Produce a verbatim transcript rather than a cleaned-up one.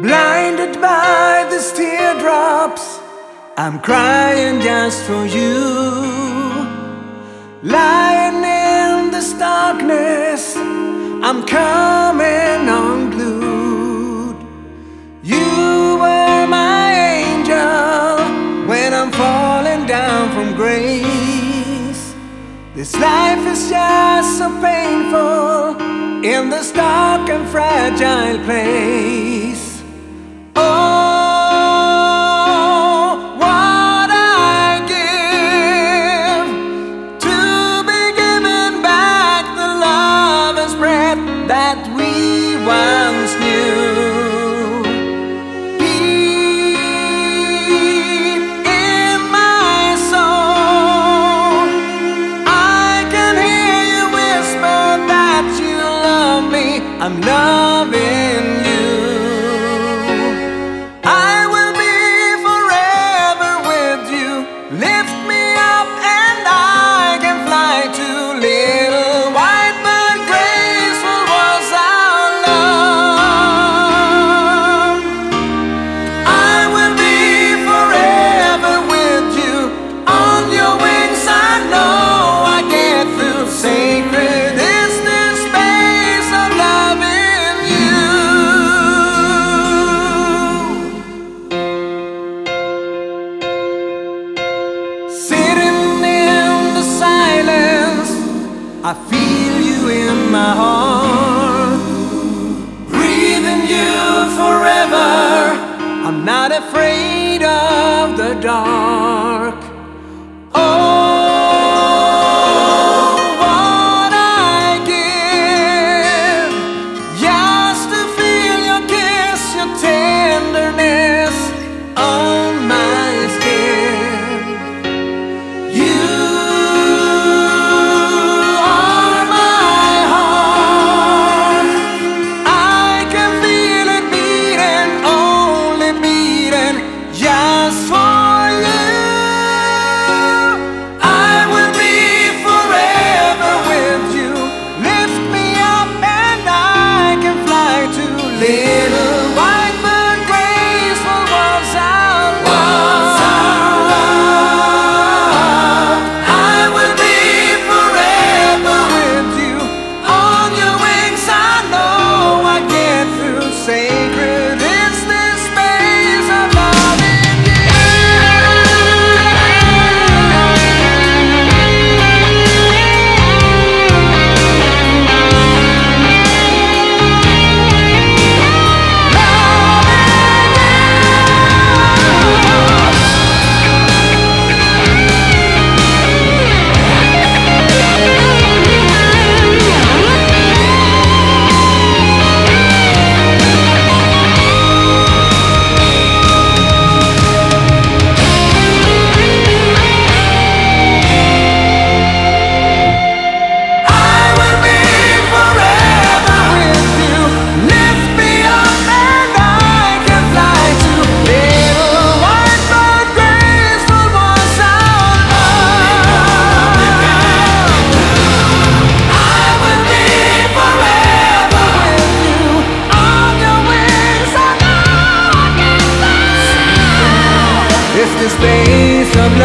Blinded by these teardrops, I'm crying just for you. Lying in this darkness, I'm coming unglued. You were my angel when I'm falling down from grace. This life is just so painful in this dark and fragile place. Oh, what I give to be given back the love and breath that we once knew. Deep in my soul, I can hear you whisper that you love me. I'm loving you. Lift me up and I can fly to little white but graceful was our love. I will be forever with you. On your wings I know I get through. Sacred is this space of loving you. I feel you in my heart, breathing you forever. I'm not afraid of the dark. Oh, what I give just to feel your kiss, your tenderness on my skin. You little white but graceful was our love. I will be forever with you. On your wings I know I get through. Sacred is this space of loving you. It's the space of